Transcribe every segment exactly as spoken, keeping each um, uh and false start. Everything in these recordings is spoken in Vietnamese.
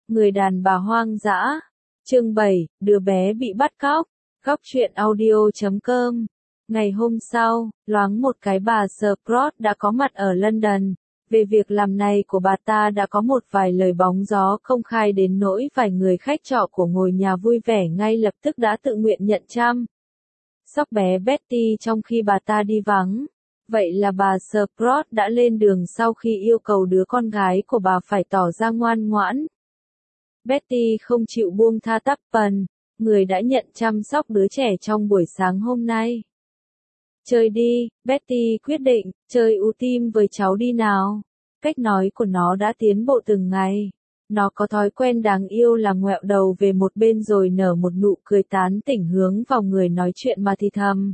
Người đàn bà hoang dã. Chương bảy, đứa bé bị bắt cóc. Góc truyện audio chấm com. Ngày hôm sau, loáng một cái bà Sprout đã có mặt ở London. Về việc làm này của bà ta đã có một vài lời bóng gió công khai đến nỗi vài người khách trọ của ngôi nhà vui vẻ ngay lập tức đã tự nguyện nhận chăm sóc bé Betty trong khi bà ta đi vắng. Vậy là bà Sprout đã lên đường sau khi yêu cầu đứa con gái của bà phải tỏ ra ngoan ngoãn. Betty không chịu buông tha Tuppen, người đã nhận chăm sóc đứa trẻ trong buổi sáng hôm nay. Chơi đi, Betty quyết định, chơi ưu tim với cháu đi nào. Cách nói của nó đã tiến bộ từng ngày. Nó có thói quen đáng yêu là ngoẹo đầu về một bên rồi nở một nụ cười tán tỉnh hướng vào người nói chuyện mà thì thầm.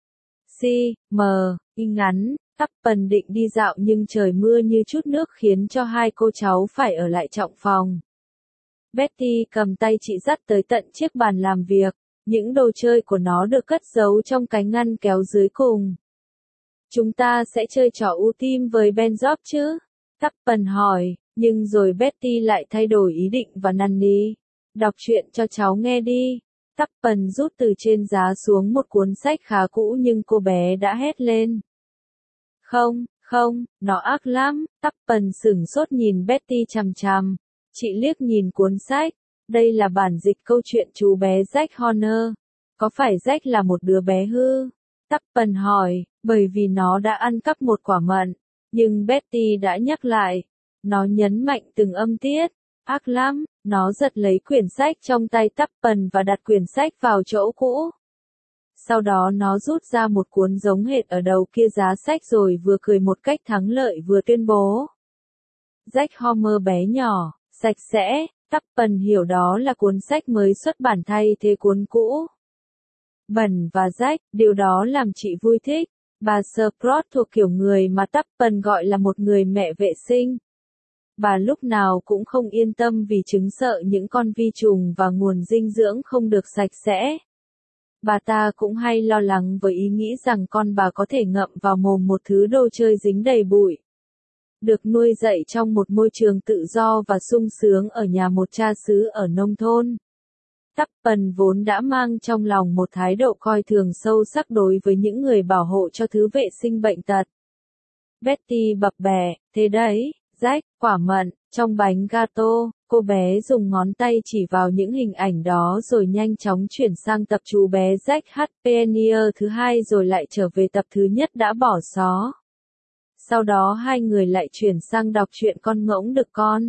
Si, mờ, y ngắn, Tuppen định đi dạo nhưng trời mưa như chút nước khiến cho hai cô cháu phải ở lại trọ phòng. Betty cầm tay chị dắt tới tận chiếc bàn làm việc, những đồ chơi của nó được cất giấu trong cái ngăn kéo dưới cùng. Chúng ta sẽ chơi trò ưu tim với Benzob chứ? Tuppen hỏi, nhưng rồi Betty lại thay đổi ý định và năn nỉ. Đọc truyện cho cháu nghe đi. Tuppen rút từ trên giá xuống một cuốn sách khá cũ nhưng cô bé đã hét lên. Không, không, nó ác lắm. Tuppen sửng sốt nhìn Betty chằm chằm. Chị liếc nhìn cuốn sách. Đây là bản dịch câu chuyện chú bé Jack Horner. Có phải Jack là một đứa bé hư? Tuppen hỏi, bởi vì nó đã ăn cắp một quả mận. Nhưng Betty đã nhắc lại. Nó nhấn mạnh từng âm tiết. Ác lắm. Nó giật lấy quyển sách trong tay Tuppen và đặt quyển sách vào chỗ cũ. Sau đó nó rút ra một cuốn giống hệt ở đầu kia giá sách rồi vừa cười một cách thắng lợi vừa tuyên bố. Jack Horner bé nhỏ, sạch sẽ. Tuppen hiểu đó là cuốn sách mới xuất bản thay thế cuốn cũ. Bẩn và rách, điều đó làm chị vui thích. Bà Sprout thuộc kiểu người mà Tuppen gọi là một người mẹ vệ sinh. Bà lúc nào cũng không yên tâm vì chứng sợ những con vi trùng và nguồn dinh dưỡng không được sạch sẽ. Bà ta cũng hay lo lắng với ý nghĩ rằng con bà có thể ngậm vào mồm một thứ đồ chơi dính đầy bụi. Được nuôi dạy trong một môi trường tự do và sung sướng ở nhà một cha xứ ở nông thôn. Tuppen vốn đã mang trong lòng một thái độ coi thường sâu sắc đối với những người bảo hộ cho thứ vệ sinh bệnh tật. Betty bập bẹ, thế đấy, Jack, quả mận, trong bánh gato, cô bé dùng ngón tay chỉ vào những hình ảnh đó rồi nhanh chóng chuyển sang tập chú bé Jack Harpenier thứ hai rồi lại trở về tập thứ nhất đã bỏ xó. Sau đó hai người lại chuyển sang đọc truyện con ngỗng đực con.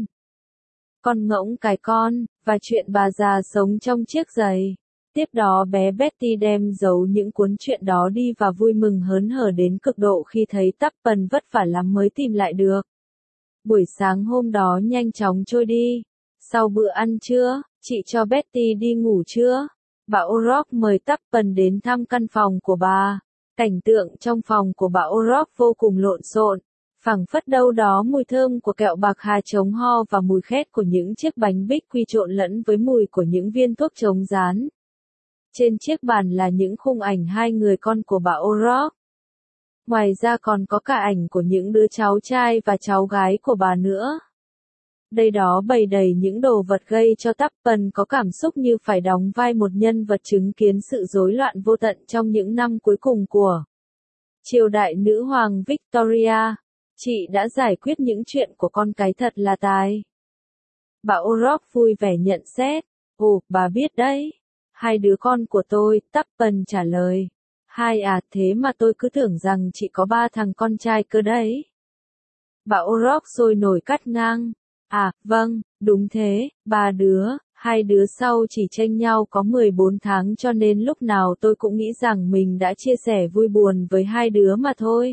Con ngỗng cái con, và chuyện bà già sống trong chiếc giày. Tiếp đó bé Betty đem giấu những cuốn truyện đó đi và vui mừng hớn hở đến cực độ khi thấy Tuppen vất vả lắm mới tìm lại được. Buổi sáng hôm đó nhanh chóng trôi đi. Sau bữa ăn trưa, chị cho Betty đi ngủ trưa. Bà O'Rourke mời Tuppen đến thăm căn phòng của bà. Cảnh tượng trong phòng của bà O'Rourke vô cùng lộn xộn. Phảng phất đâu đó mùi thơm của kẹo bạc hà chống ho và mùi khét của những chiếc bánh bích quy trộn lẫn với mùi của những viên thuốc chống rán. Trên chiếc bàn là những khung ảnh hai người con của bà O'Rourke. Ngoài ra còn có cả ảnh của những đứa cháu trai và cháu gái của bà nữa. Đây đó bày đầy những đồ vật gây cho Tuppen có cảm xúc như phải đóng vai một nhân vật chứng kiến sự rối loạn vô tận trong những năm cuối cùng của triều đại nữ hoàng Victoria. Chị đã giải quyết những chuyện của con cái thật là tài. Bà O'Rourke vui vẻ nhận xét. Ồ, bà biết đấy. Hai đứa con của tôi, Tuppen trả lời. Hai à, thế mà tôi cứ tưởng rằng chị có ba thằng con trai cơ đấy. Bà O'Rourke sôi nổi cắt ngang. À, vâng, đúng thế, ba đứa, hai đứa sau chỉ chênh nhau có mười bốn tháng cho nên lúc nào tôi cũng nghĩ rằng mình đã chia sẻ vui buồn với hai đứa mà thôi.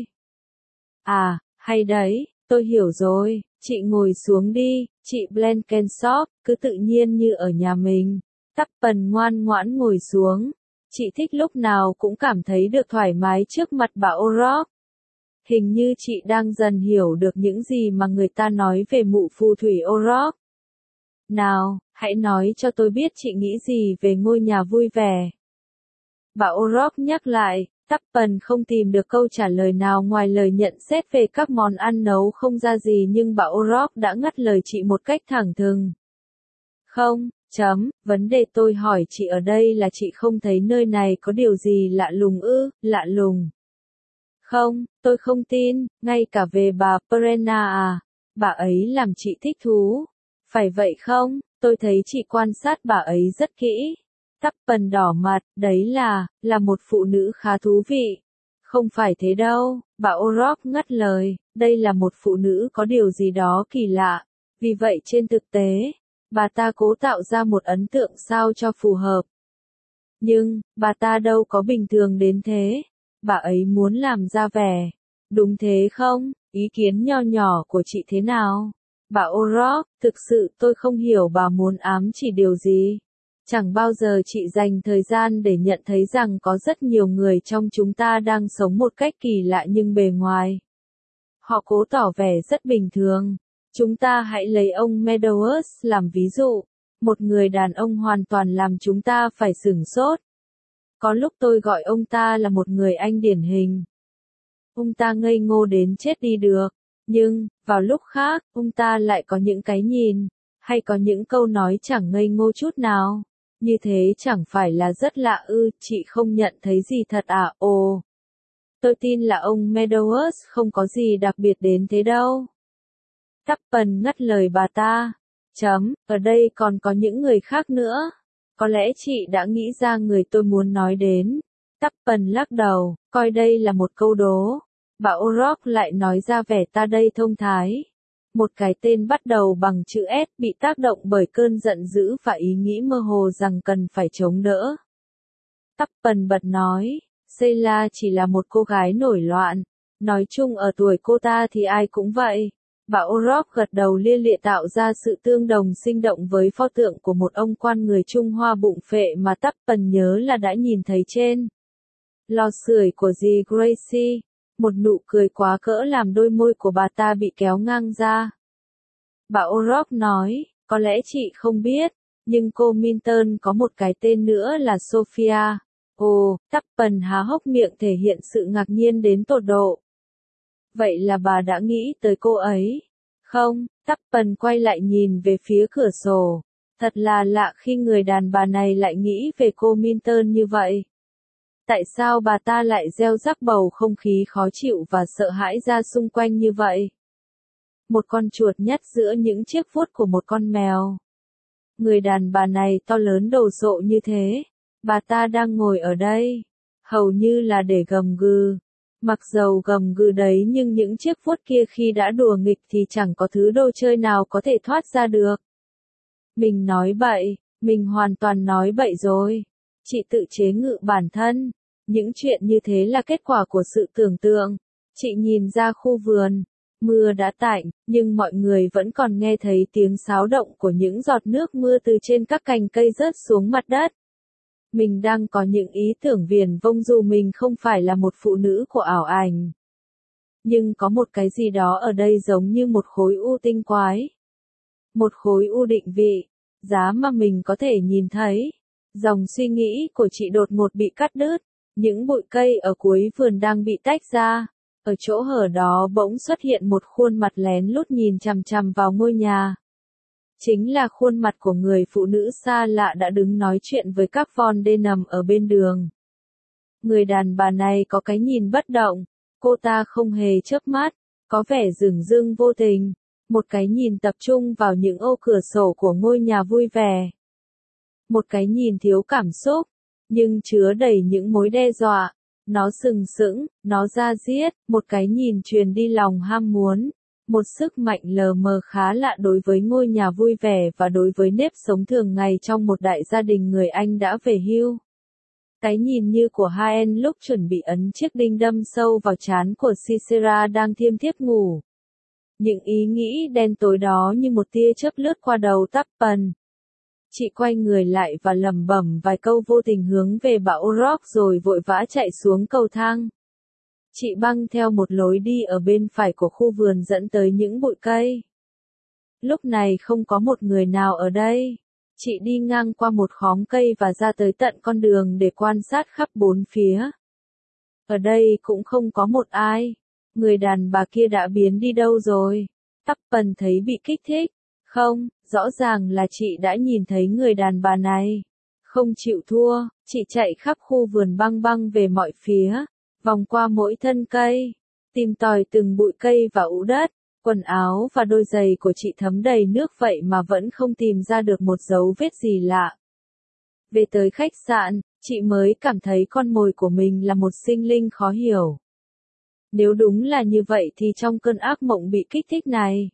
À, hay đấy, tôi hiểu rồi, chị ngồi xuống đi, chị Blenkinsop, cứ tự nhiên như ở nhà mình. Tuppen ngoan ngoãn ngồi xuống. Chị thích lúc nào cũng cảm thấy được thoải mái trước mặt bà O'Rourke. Hình như chị đang dần hiểu được những gì mà người ta nói về mụ phù thủy O'Rourke. Nào, hãy nói cho tôi biết chị nghĩ gì về ngôi nhà vui vẻ. Bà O'Rourke nhắc lại, Tuppen không tìm được câu trả lời nào ngoài lời nhận xét về các món ăn nấu không ra gì nhưng bà O'Rourke đã ngắt lời chị một cách thẳng thừng. Không, chấm, vấn đề tôi hỏi chị ở đây là chị không thấy nơi này có điều gì lạ lùng ư, lạ lùng. Không, tôi không tin, ngay cả về bà Brenna à, bà ấy làm chị thích thú. Phải vậy không, tôi thấy chị quan sát bà ấy rất kỹ. Tupper đỏ mặt, đấy là, là một phụ nữ khá thú vị. Không phải thế đâu, bà O'Rourke ngắt lời, đây là một phụ nữ có điều gì đó kỳ lạ. Vì vậy trên thực tế, bà ta cố tạo ra một ấn tượng sao cho phù hợp. Nhưng, bà ta đâu có bình thường đến thế. Bà ấy muốn làm ra vẻ. Đúng thế không? Ý kiến nho nhỏ của chị thế nào? Bà O'Rourke, thực sự tôi không hiểu bà muốn ám chỉ điều gì. Chẳng bao giờ chị dành thời gian để nhận thấy rằng có rất nhiều người trong chúng ta đang sống một cách kỳ lạ nhưng bề ngoài. Họ cố tỏ vẻ rất bình thường. Chúng ta hãy lấy ông Meadows làm ví dụ. Một người đàn ông hoàn toàn làm chúng ta phải sửng sốt. Có lúc tôi gọi ông ta là một người Anh điển hình. Ông ta ngây ngô đến chết đi được. Nhưng, vào lúc khác, ông ta lại có những cái nhìn, hay có những câu nói chẳng ngây ngô chút nào. Như thế chẳng phải là rất lạ ư, chị không nhận thấy gì thật à, ồ. Tôi tin là ông Meadows không có gì đặc biệt đến thế đâu. Tupper ngắt lời bà ta. Chấm, ở đây còn có những người khác nữa. Có lẽ chị đã nghĩ ra người tôi muốn nói đến. Tupper lắc đầu, coi đây là một câu đố. Bà O'Rourke lại nói ra vẻ ta đây thông thái. Một cái tên bắt đầu bằng chữ S bị tác động bởi cơn giận dữ và ý nghĩ mơ hồ rằng cần phải chống đỡ. Tupper bật nói, Sheila chỉ là một cô gái nổi loạn. Nói chung ở tuổi cô ta thì ai cũng vậy. Bà O'Rourke gật đầu lia lịa tạo ra sự tương đồng sinh động với pho tượng của một ông quan người Trung Hoa bụng phệ mà Tupper nhớ là đã nhìn thấy trên lò sưởi của dì Gracie. Một nụ cười quá cỡ làm đôi môi của bà ta bị kéo ngang ra. Bà O'Rourke nói, có lẽ chị không biết, nhưng cô Minton có một cái tên nữa là Sophia. Ồ, Tupper há hốc miệng thể hiện sự ngạc nhiên đến tột độ. Vậy là bà đã nghĩ tới cô ấy? Không, Tupper quay lại nhìn về phía cửa sổ. Thật là lạ khi người đàn bà này lại nghĩ về cô Minton như vậy. Tại sao bà ta lại gieo rắc bầu không khí khó chịu và sợ hãi ra xung quanh như vậy? Một con chuột nhắt giữa những chiếc vuốt của một con mèo. Người đàn bà này to lớn đồ sộ như thế. Bà ta đang ngồi ở đây. Hầu như là để gầm gừ. Mặc dầu gầm gừ đấy nhưng những chiếc vuốt kia khi đã đùa nghịch thì chẳng có thứ đồ chơi nào có thể thoát ra được. Mình nói bậy, mình hoàn toàn nói bậy rồi. Chị tự chế ngự bản thân. Những chuyện như thế là kết quả của sự tưởng tượng. Chị nhìn ra khu vườn. Mưa đã tạnh, nhưng mọi người vẫn còn nghe thấy tiếng xáo động của những giọt nước mưa từ trên các cành cây rớt xuống mặt đất. Mình đang có những ý tưởng viển vông dù mình không phải là một phụ nữ của ảo ảnh. Nhưng có một cái gì đó ở đây giống như một khối u tinh quái. Một khối u định vị, giá mà mình có thể nhìn thấy. Dòng suy nghĩ của chị đột ngột bị cắt đứt. Những bụi cây ở cuối vườn đang bị tách ra. Ở chỗ hở đó bỗng xuất hiện một khuôn mặt lén lút nhìn chằm chằm vào ngôi nhà. Chính là khuôn mặt của người phụ nữ xa lạ đã đứng nói chuyện với các von đê nằm ở bên đường. Người đàn bà này có cái nhìn bất động. Cô ta không hề chớp mắt. Có vẻ dửng dưng vô tình. Một cái nhìn tập trung vào những ô cửa sổ của ngôi nhà vui vẻ. Một cái nhìn thiếu cảm xúc. Nhưng chứa đầy những mối đe dọa. Nó sừng sững, nó da diết, một cái nhìn truyền đi lòng ham muốn. Một sức mạnh lờ mờ khá lạ đối với ngôi nhà vui vẻ và đối với nếp sống thường ngày trong một đại gia đình người Anh đã về hưu. Cái nhìn như của Haen lúc chuẩn bị ấn chiếc đinh đâm sâu vào trán của Sisera đang thiêm thiếp ngủ. Những ý nghĩ đen tối đó như một tia chớp lướt qua đầu Tupper. Chị quay người lại và lẩm bẩm vài câu vô tình hướng về bà O'Rourke rồi vội vã chạy xuống cầu thang. Chị băng theo một lối đi ở bên phải của khu vườn dẫn tới những bụi cây. Lúc này không có một người nào ở đây. Chị đi ngang qua một khóm cây và ra tới tận con đường để quan sát khắp bốn phía. Ở đây cũng không có một ai. Người đàn bà kia đã biến đi đâu rồi? Tupper thấy bị kích thích. Không, rõ ràng là chị đã nhìn thấy người đàn bà này. Không chịu thua, chị chạy khắp khu vườn băng băng về mọi phía, vòng qua mỗi thân cây, tìm tòi từng bụi cây và ụ đất, quần áo và đôi giày của chị thấm đầy nước vậy mà vẫn không tìm ra được một dấu vết gì lạ. Về tới khách sạn, chị mới cảm thấy con mồi của mình là một sinh linh khó hiểu. Nếu đúng là như vậy thì trong cơn ác mộng bị kích thích này,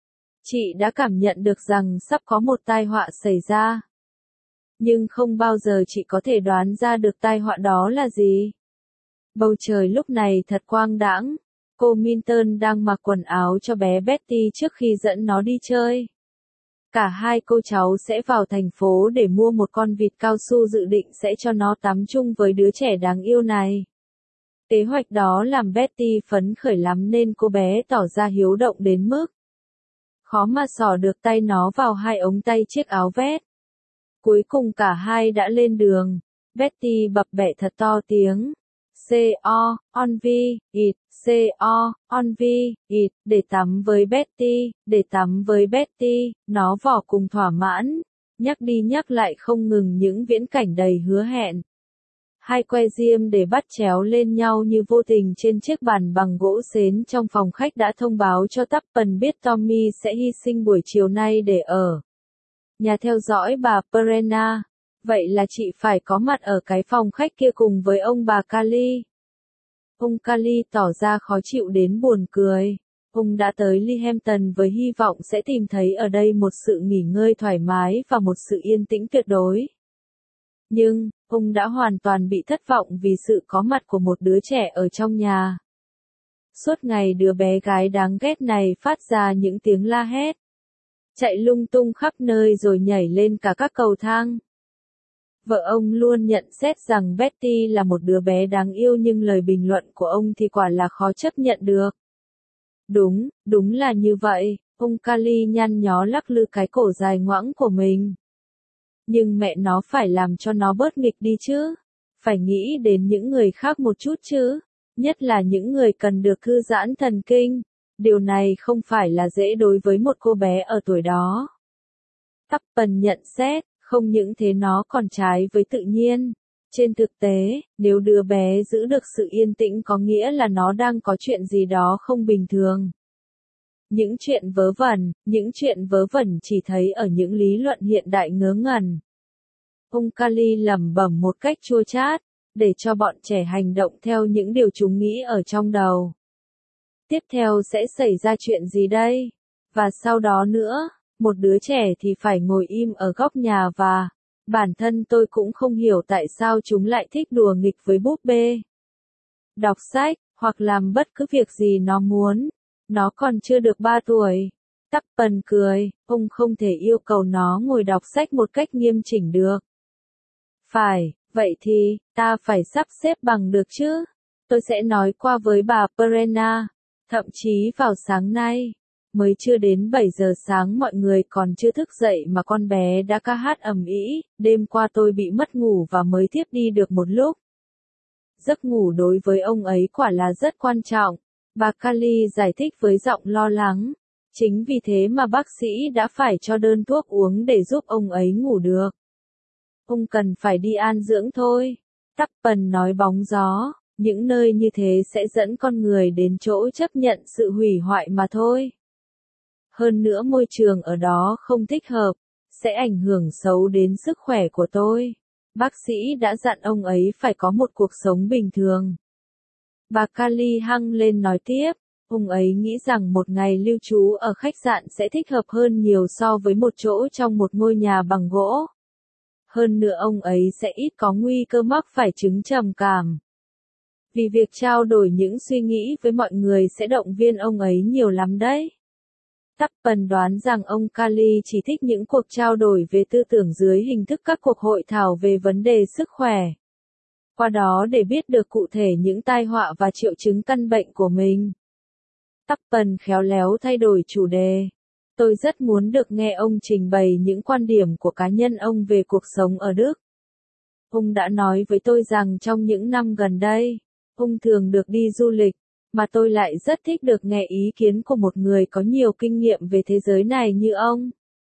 chị đã cảm nhận được rằng sắp có một tai họa xảy ra. Nhưng không bao giờ chị có thể đoán ra được tai họa đó là gì. Bầu trời lúc này thật quang đãng. Cô Minton đang mặc quần áo cho bé Betty trước khi dẫn nó đi chơi. Cả hai cô cháu sẽ vào thành phố để mua một con vịt cao su dự định sẽ cho nó tắm chung với đứa trẻ đáng yêu này. Kế hoạch đó làm Betty phấn khởi lắm nên cô bé tỏ ra hiếu động đến mức khó mà xỏ được tay nó vào hai ống tay chiếc áo vest. Cuối cùng cả hai đã lên đường. Betty bập bẹ thật to tiếng. C-O, on vi, it, C-O, on vi, it, để tắm với Betty, để tắm với Betty, nó vỏ cùng thỏa mãn, nhắc đi nhắc lại không ngừng những viễn cảnh đầy hứa hẹn. Hai que diêm để bắt chéo lên nhau như vô tình trên chiếc bàn bằng gỗ xến trong phòng khách đã thông báo cho Tuppen biết Tommy sẽ hy sinh buổi chiều nay để ở nhà theo dõi bà Perenna. Vậy là chị phải có mặt ở cái phòng khách kia cùng với ông bà Kali. Ông Kali tỏ ra khó chịu đến buồn cười. Ông đã tới Lehampton với hy vọng sẽ tìm thấy ở đây một sự nghỉ ngơi thoải mái và một sự yên tĩnh tuyệt đối. Nhưng, ông đã hoàn toàn bị thất vọng vì sự có mặt của một đứa trẻ ở trong nhà. Suốt ngày đứa bé gái đáng ghét này phát ra những tiếng la hét, chạy lung tung khắp nơi rồi nhảy lên cả các cầu thang. Vợ ông luôn nhận xét rằng Betty là một đứa bé đáng yêu nhưng lời bình luận của ông thì quả là khó chấp nhận được. Đúng, đúng là như vậy, ông Kali nhăn nhó lắc lư cái cổ dài ngoãng của mình. Nhưng mẹ nó phải làm cho nó bớt nghịch đi chứ, phải nghĩ đến những người khác một chút chứ, nhất là những người cần được thư giãn thần kinh, điều này không phải là dễ đối với một cô bé ở tuổi đó. Tuppen nhận xét. Không những thế nó còn trái với tự nhiên. Trên thực tế, nếu đứa bé giữ được sự yên tĩnh có nghĩa là nó đang có chuyện gì đó không bình thường. Những chuyện vớ vẩn, những chuyện vớ vẩn chỉ thấy ở những lý luận hiện đại ngớ ngẩn. Ông Kali lẩm bẩm một cách chua chát, để cho bọn trẻ hành động theo những điều chúng nghĩ ở trong đầu. Tiếp theo sẽ xảy ra chuyện gì đây? Và sau đó nữa? Một đứa trẻ thì phải ngồi im ở góc nhà và, bản thân tôi cũng không hiểu tại sao chúng lại thích đùa nghịch với búp bê. Đọc sách, hoặc làm bất cứ việc gì nó muốn. Nó còn chưa được ba tuổi. Tuppen cười, ông không thể yêu cầu nó ngồi đọc sách một cách nghiêm chỉnh được. Phải, vậy thì, ta phải sắp xếp bằng được chứ. Tôi sẽ nói qua với bà Perenna. Thậm chí vào sáng nay. Mới chưa đến bảy giờ sáng mọi người còn chưa thức dậy mà con bé đã ca hát ầm ĩ, đêm qua tôi bị mất ngủ và mới thiếp đi được một lúc. Giấc ngủ đối với ông ấy quả là rất quan trọng, bà Kali giải thích với giọng lo lắng. Chính vì thế mà bác sĩ đã phải cho đơn thuốc uống để giúp ông ấy ngủ được. Ông cần phải đi an dưỡng thôi. Tuppen nói bóng gió, những nơi như thế sẽ dẫn con người đến chỗ chấp nhận sự hủy hoại mà thôi. Hơn nữa môi trường ở đó không thích hợp, sẽ ảnh hưởng xấu đến sức khỏe của tôi. Bác sĩ đã dặn ông ấy phải có một cuộc sống bình thường. Bà Kali hăng lên nói tiếp, ông ấy nghĩ rằng một ngày lưu trú ở khách sạn sẽ thích hợp hơn nhiều so với một chỗ trong một ngôi nhà bằng gỗ. Hơn nữa ông ấy sẽ ít có nguy cơ mắc phải chứng trầm cảm. Vì việc trao đổi những suy nghĩ với mọi người sẽ động viên ông ấy nhiều lắm đấy. Tuppen đoán rằng ông Kali chỉ thích những cuộc trao đổi về tư tưởng dưới hình thức các cuộc hội thảo về vấn đề sức khỏe. Qua đó để biết được cụ thể những tai họa và triệu chứng căn bệnh của mình. Tuppen khéo léo thay đổi chủ đề. Tôi rất muốn được nghe ông trình bày những quan điểm của cá nhân ông về cuộc sống ở Đức. Ông đã nói với tôi rằng trong những năm gần đây, ông thường được đi du lịch. Mà tôi lại rất thích được nghe ý kiến của một người có nhiều kinh nghiệm về thế giới này như ông.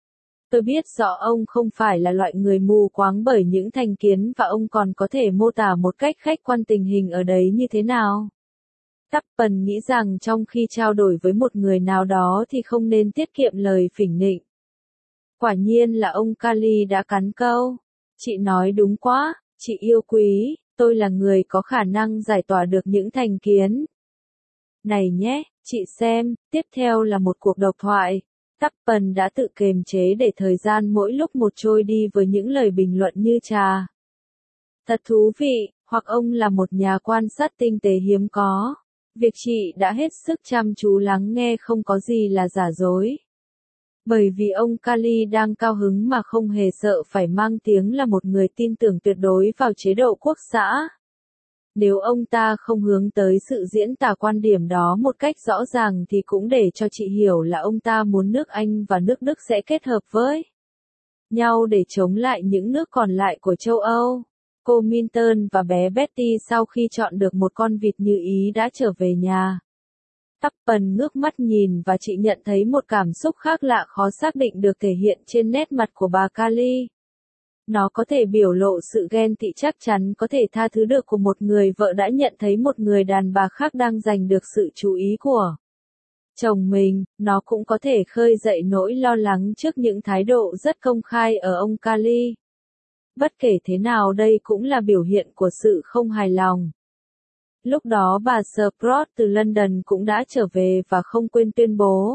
Tôi biết rõ ông không phải là loại người mù quáng bởi những thành kiến và ông còn có thể mô tả một cách khách quan tình hình ở đấy như thế nào. Tappen nghĩ rằng trong khi trao đổi với một người nào đó thì không nên tiết kiệm lời phỉnh nịnh. Quả nhiên là ông Kali đã cắn câu. Chị nói đúng quá, chị yêu quý, tôi là người có khả năng giải tỏa được những thành kiến. Này nhé, chị xem, tiếp theo là một cuộc độc thoại. Tappen đã tự kiềm chế để thời gian mỗi lúc một trôi đi với những lời bình luận như trà. Thật thú vị, hoặc ông là một nhà quan sát tinh tế hiếm có. Việc chị đã hết sức chăm chú lắng nghe không có gì là giả dối. Bởi vì ông Kali đang cao hứng mà không hề sợ phải mang tiếng là một người tin tưởng tuyệt đối vào chế độ quốc xã. Nếu ông ta không hướng tới sự diễn tả quan điểm đó một cách rõ ràng thì cũng để cho chị hiểu là ông ta muốn nước Anh và nước Đức sẽ kết hợp với nhau để chống lại những nước còn lại của châu Âu. Cô Minton và bé Betty sau khi chọn được một con vịt như ý đã trở về nhà. Tappen ngước mắt nhìn và chị nhận thấy một cảm xúc khác lạ khó xác định được thể hiện trên nét mặt của bà Kali. Nó có thể biểu lộ sự ghen tị chắc chắn có thể tha thứ được của một người vợ đã nhận thấy một người đàn bà khác đang giành được sự chú ý của chồng mình, nó cũng có thể khơi dậy nỗi lo lắng trước những thái độ rất công khai ở ông Kali. Bất kể thế nào đây cũng là biểu hiện của sự không hài lòng. Lúc đó bà Sprout từ London cũng đã trở về và không quên tuyên bố.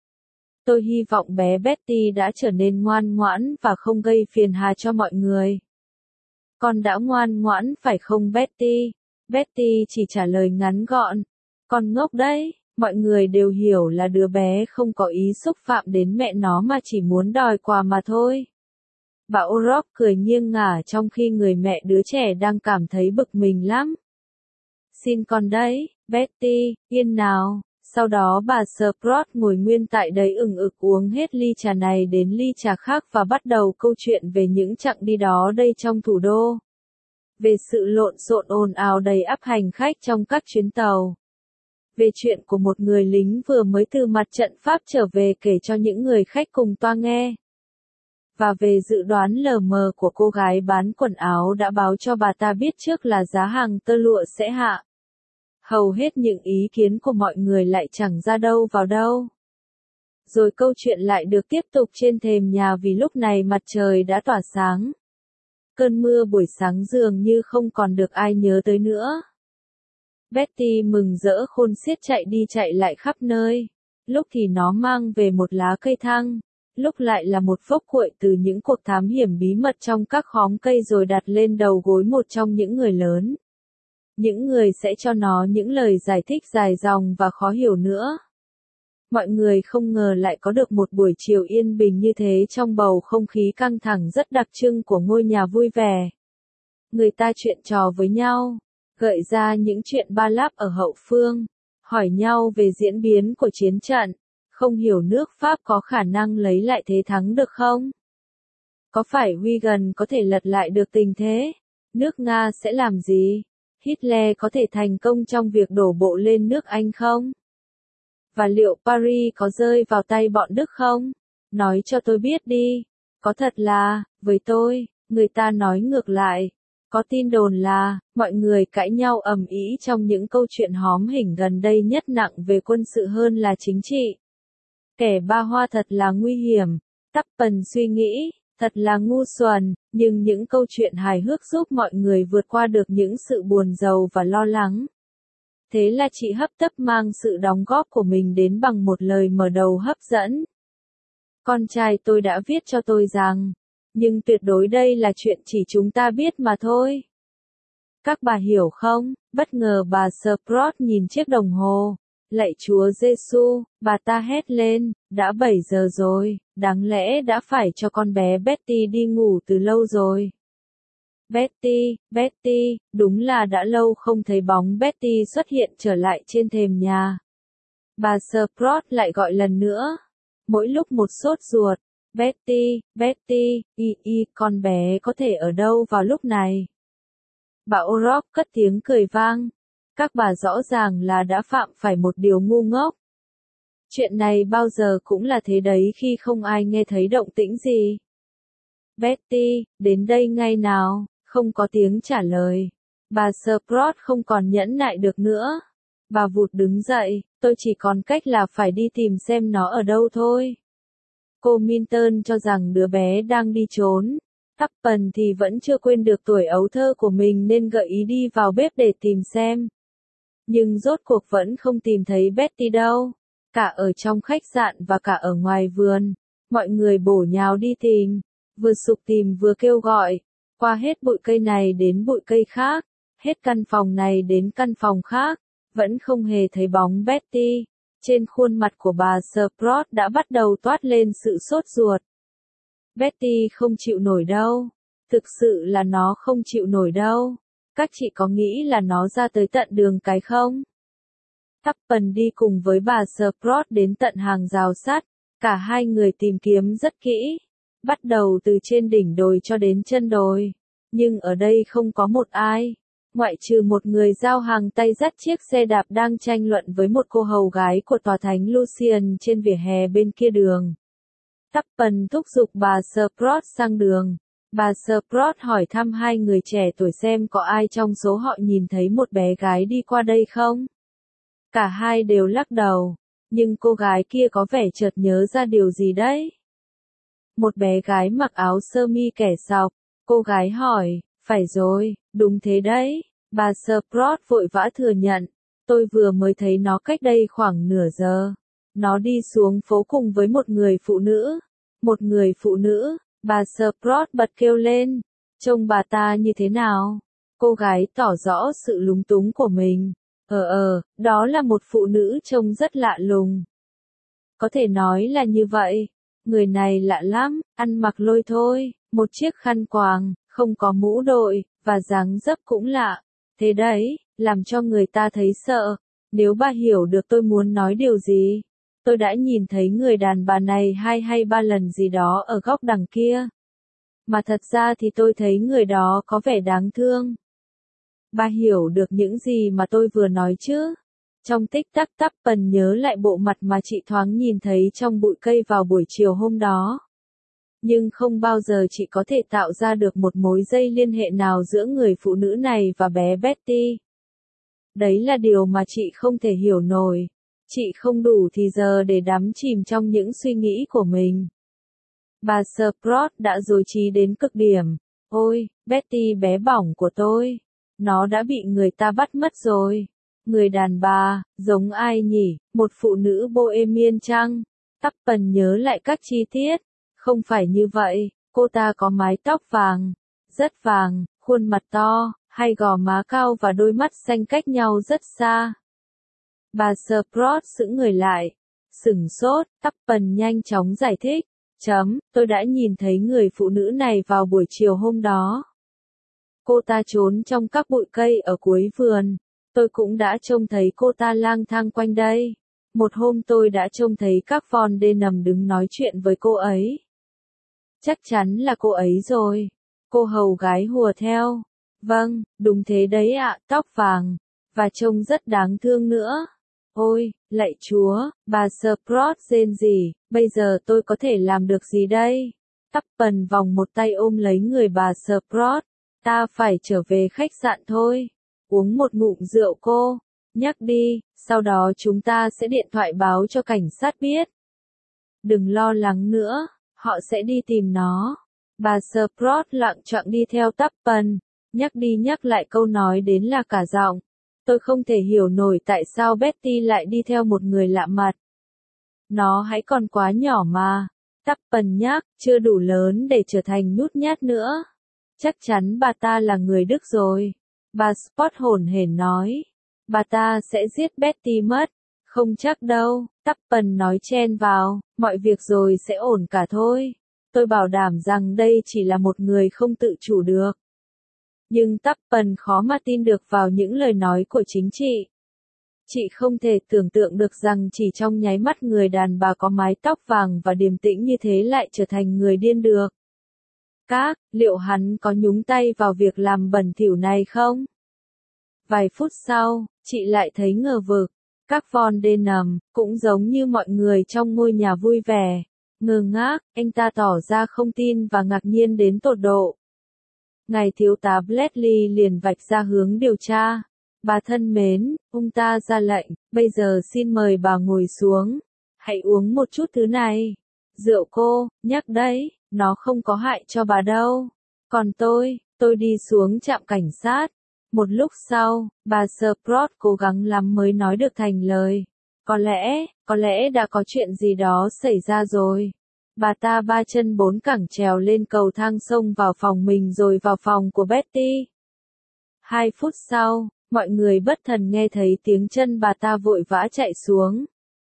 Tôi hy vọng bé Betty đã trở nên ngoan ngoãn và không gây phiền hà cho mọi người. Con đã ngoan ngoãn phải không Betty? Betty chỉ trả lời ngắn gọn. Con ngốc đấy, mọi người đều hiểu là đứa bé không có ý xúc phạm đến mẹ nó mà chỉ muốn đòi quà mà thôi. Bà O'Rourke cười nghiêng ngả trong khi người mẹ đứa trẻ đang cảm thấy bực mình lắm. Xin con đấy, Betty, yên nào. Sau đó bà Sprout ngồi nguyên tại đấy ừng ực uống hết ly trà này đến ly trà khác và bắt đầu câu chuyện về những chặng đi đó đây trong thủ đô. Về sự lộn xộn ồn ào đầy ắp hành khách trong các chuyến tàu. Về chuyện của một người lính vừa mới từ mặt trận Pháp trở về kể cho những người khách cùng toa nghe. Và về dự đoán lờ mờ của cô gái bán quần áo đã báo cho bà ta biết trước là giá hàng tơ lụa sẽ hạ. Hầu hết những ý kiến của mọi người lại chẳng ra đâu vào đâu. Rồi câu chuyện lại được tiếp tục trên thềm nhà vì lúc này mặt trời đã tỏa sáng. Cơn mưa buổi sáng dường như không còn được ai nhớ tới nữa. Betty mừng rỡ khôn xiết chạy đi chạy lại khắp nơi. Lúc thì nó mang về một lá cây thăng, lúc lại là một phốc cuội từ những cuộc thám hiểm bí mật trong các khóm cây rồi đặt lên đầu gối một trong những người lớn. Những người sẽ cho nó những lời giải thích dài dòng và khó hiểu nữa. Mọi người không ngờ lại có được một buổi chiều yên bình như thế trong bầu không khí căng thẳng rất đặc trưng của ngôi nhà vui vẻ. Người ta chuyện trò với nhau, gợi ra những chuyện ba láp ở hậu phương, hỏi nhau về diễn biến của chiến trận, không hiểu nước Pháp có khả năng lấy lại thế thắng được không? Có phải Huygen có thể lật lại được tình thế? Nước Nga sẽ làm gì? Hitler có thể thành công trong việc đổ bộ lên nước Anh không? Và liệu Paris có rơi vào tay bọn Đức không? Nói cho tôi biết đi. Có thật là, với tôi, người ta nói ngược lại. Có tin đồn là, mọi người cãi nhau ầm ĩ trong những câu chuyện hóm hỉnh gần đây nhất nặng về quân sự hơn là chính trị. Kẻ ba hoa thật là nguy hiểm. Tappen suy nghĩ, thật là ngu xuẩn, nhưng những câu chuyện hài hước giúp mọi người vượt qua được những sự buồn rầu và lo lắng. Thế là chị hấp tấp mang sự đóng góp của mình đến bằng một lời mở đầu hấp dẫn. Con trai tôi đã viết cho tôi rằng, nhưng tuyệt đối đây là chuyện chỉ chúng ta biết mà thôi. Các bà hiểu không? Bất ngờ bà Sprout nhìn chiếc đồng hồ. Lạy Chúa Giêsu, bà ta hét lên, đã bảy giờ rồi, đáng lẽ đã phải cho con bé Betty đi ngủ từ lâu rồi. Betty, Betty, đúng là đã lâu không thấy bóng Betty xuất hiện trở lại trên thềm nhà. Bà Sprout lại gọi lần nữa, mỗi lúc một sốt ruột. Betty, Betty, y y, con bé có thể ở đâu vào lúc này? Bà O'Rourke cất tiếng cười vang. Các bà rõ ràng là đã phạm phải một điều ngu ngốc. Chuyện này bao giờ cũng là thế đấy khi không ai nghe thấy động tĩnh gì. Betty, đến đây ngay nào, không có tiếng trả lời. Bà Sprout không còn nhẫn nại được nữa. Bà vụt đứng dậy, tôi chỉ còn cách là phải đi tìm xem nó ở đâu thôi. Cô Minton cho rằng đứa bé đang đi trốn. Tuppen thì vẫn chưa quên được tuổi ấu thơ của mình nên gợi ý đi vào bếp để tìm xem. Nhưng rốt cuộc vẫn không tìm thấy Betty đâu. Cả ở trong khách sạn và cả ở ngoài vườn. Mọi người bổ nhào đi tìm. Vừa sục tìm vừa kêu gọi. Qua hết bụi cây này đến bụi cây khác. Hết căn phòng này đến căn phòng khác. Vẫn không hề thấy bóng Betty. Trên khuôn mặt của bà Sprout đã bắt đầu toát lên sự sốt ruột. Betty không chịu nổi đâu. Thực sự là nó không chịu nổi đâu. Các chị có nghĩ là nó ra tới tận đường cái không? Tuppen đi cùng với bà Sprout đến tận hàng rào sắt. Cả hai người tìm kiếm rất kỹ. Bắt đầu từ trên đỉnh đồi cho đến chân đồi. Nhưng ở đây không có một ai. Ngoại trừ một người giao hàng tay dắt chiếc xe đạp đang tranh luận với một cô hầu gái của tòa thánh Lucian trên vỉa hè bên kia đường. Tuppen thúc giục bà Sprout sang đường. Bà Sprout hỏi thăm hai người trẻ tuổi xem có ai trong số họ nhìn thấy một bé gái đi qua đây không. Cả hai đều lắc đầu. Nhưng cô gái kia có vẻ chợt nhớ ra điều gì đấy. Một bé gái mặc áo sơ mi kẻ sọc. Cô gái hỏi, phải rồi, đúng thế đấy. Bà Sprout vội vã thừa nhận. Tôi vừa mới thấy nó cách đây khoảng nửa giờ. Nó đi xuống phố cùng với một người phụ nữ. Một người phụ nữ, bà Sprout bật kêu lên. Trông bà ta như thế nào? Cô gái tỏ rõ sự lúng túng của mình. Ờ ờ, đó là một phụ nữ trông rất lạ lùng. Có thể nói là như vậy. Người này lạ lắm, ăn mặc lôi thôi, một chiếc khăn quàng, không có mũ đội, và dáng dấp cũng lạ. Thế đấy, làm cho người ta thấy sợ. Nếu bà hiểu được tôi muốn nói điều gì. Tôi đã nhìn thấy người đàn bà này hai hay ba lần gì đó ở góc đằng kia. Mà thật ra thì tôi thấy người đó có vẻ đáng thương. Bà hiểu được những gì mà tôi vừa nói chứ? Trong tích tắc Tuppen nhớ lại bộ mặt mà chị thoáng nhìn thấy trong bụi cây vào buổi chiều hôm đó. Nhưng không bao giờ chị có thể tạo ra được một mối dây liên hệ nào giữa người phụ nữ này và bé Betty. Đấy là điều mà chị không thể hiểu nổi. Chị không đủ thì giờ để đắm chìm trong những suy nghĩ của mình. Bà Sprout đã dối trí đến cực điểm. Ôi, Betty bé bỏng của tôi. Nó đã bị người ta bắt mất rồi. Người đàn bà, giống ai nhỉ? Một phụ nữ Bohemian chăng? Tuppen nhớ lại các chi tiết. Không phải như vậy, cô ta có mái tóc vàng. Rất vàng, khuôn mặt to, hai gò má cao và đôi mắt xanh cách nhau rất xa. Bà Sprout sững người lại. Sửng sốt, Tuppen nhanh chóng giải thích. Chấm, tôi đã nhìn thấy người phụ nữ này vào buổi chiều hôm đó. Cô ta trốn trong các bụi cây ở cuối vườn. Tôi cũng đã trông thấy cô ta lang thang quanh đây. Một hôm tôi đã trông thấy các Von D nằm đứng nói chuyện với cô ấy. Chắc chắn là cô ấy rồi. Cô hầu gái hùa theo. Vâng, đúng thế đấy ạ, tóc vàng. Và trông rất đáng thương nữa. Ôi, lạy Chúa, bà Sprout rên rỉ, bây giờ tôi có thể làm được gì đây? Tuppen vòng một tay ôm lấy người bà Sprout. Ta phải trở về khách sạn thôi. Uống một ngụm rượu cô. Nhắc đi, sau đó chúng ta sẽ điện thoại báo cho cảnh sát biết. Đừng lo lắng nữa, họ sẽ đi tìm nó. Bà Sprout lặng choạng đi theo Tuppen, nhắc đi nhắc lại câu nói đến là cả giọng. Tôi không thể hiểu nổi tại sao Betty lại đi theo một người lạ mặt. Nó hãy còn quá nhỏ mà. Tuppen nhắc, chưa đủ lớn để trở thành nhút nhát nữa. Chắc chắn bà ta là người Đức rồi. Bà Spot hổn hển nói. Bà ta sẽ giết Betty mất. Không chắc đâu, Tuppen nói chen vào, mọi việc rồi sẽ ổn cả thôi. Tôi bảo đảm rằng đây chỉ là một người không tự chủ được. Nhưng Tuppen khó mà tin được vào những lời nói của chính chị. Chị không thể tưởng tượng được rằng chỉ trong nháy mắt người đàn bà có mái tóc vàng và điềm tĩnh như thế lại trở thành người điên được. Các, liệu hắn có nhúng tay vào việc làm bẩn thỉu này không? Vài phút sau, chị lại thấy ngờ vực. Các Von Denham, cũng giống như mọi người trong ngôi nhà vui vẻ, ngơ ngác, anh ta tỏ ra không tin và ngạc nhiên đến tột độ. Ngài thiếu tá Bradley liền vạch ra hướng điều tra. Bà thân mến, ông ta ra lệnh, bây giờ xin mời bà ngồi xuống. Hãy uống một chút thứ này. Rượu cô, nhắc đấy, nó không có hại cho bà đâu. Còn tôi, tôi đi xuống trạm cảnh sát. Một lúc sau, bà Sprout cố gắng lắm mới nói được thành lời. Có lẽ, có lẽ đã có chuyện gì đó xảy ra rồi. Bà ta ba chân bốn cẳng trèo lên cầu thang xông vào phòng mình rồi vào phòng của Betty. Hai phút sau, mọi người bất thần nghe thấy tiếng chân bà ta vội vã chạy xuống.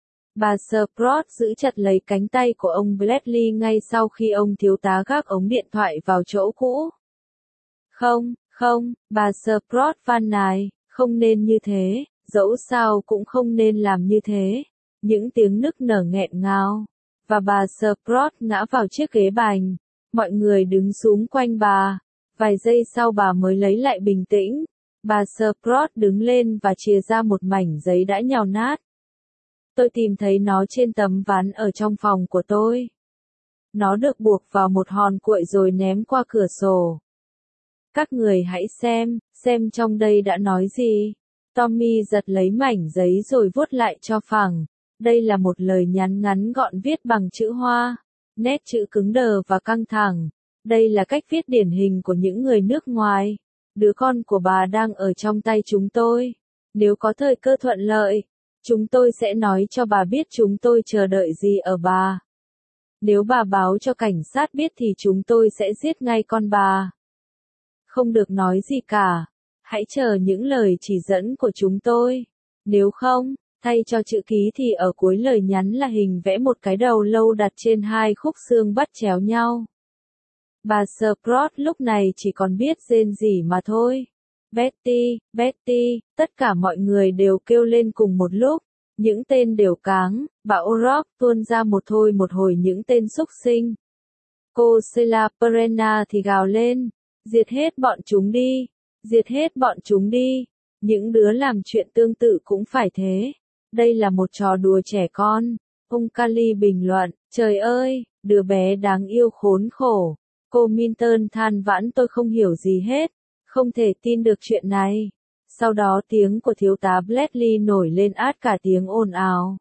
Bà Sprout giữ chặt lấy cánh tay của ông Bradley ngay sau khi ông thiếu tá gác ống điện thoại vào chỗ cũ. Không, không, bà Sprout van nài, không nên như thế, dẫu sao cũng không nên làm như thế. Những tiếng nức nở nghẹn ngào. Và bà Sprout ngã vào chiếc ghế bành. Mọi người đứng xúm quanh bà. Vài giây sau bà mới lấy lại bình tĩnh. Bà Sprout đứng lên và chìa ra một mảnh giấy đã nhào nát. Tôi tìm thấy nó trên tấm ván ở trong phòng của tôi. Nó được buộc vào một hòn cuội rồi ném qua cửa sổ. Các người hãy xem, xem trong đây đã nói gì. Tommy giật lấy mảnh giấy rồi vuốt lại cho phẳng. Đây là một lời nhắn ngắn gọn viết bằng chữ Hoa. Nét chữ cứng đờ và căng thẳng. Đây là cách viết điển hình của những người nước ngoài. Đứa con của bà đang ở trong tay chúng tôi. Nếu có thời cơ thuận lợi, chúng tôi sẽ nói cho bà biết chúng tôi chờ đợi gì ở bà. Nếu bà báo cho cảnh sát biết thì chúng tôi sẽ giết ngay con bà. Không được nói gì cả. Hãy chờ những lời chỉ dẫn của chúng tôi. Nếu không, thay cho chữ ký thì ở cuối lời nhắn là hình vẽ một cái đầu lâu đặt trên hai khúc xương bắt chéo nhau. Bà Sprout lúc này chỉ còn biết rên rỉ mà thôi. Betty, Betty, tất cả mọi người đều kêu lên cùng một lúc. Những tên đều cáng, bà O'Rourke tuôn ra một thôi một hồi những tên xúc sinh. Cô Sheila Perena thì gào lên. Diệt hết bọn chúng đi, diệt hết bọn chúng đi. Những đứa làm chuyện tương tự cũng phải thế. Đây là một trò đùa trẻ con. Ông Kali bình luận, trời ơi, đứa bé đáng yêu khốn khổ. Cô Minton than vãn tôi không hiểu gì hết, không thể tin được chuyện này. Sau đó tiếng của thiếu tá Bradley nổi lên át cả tiếng ồn ào.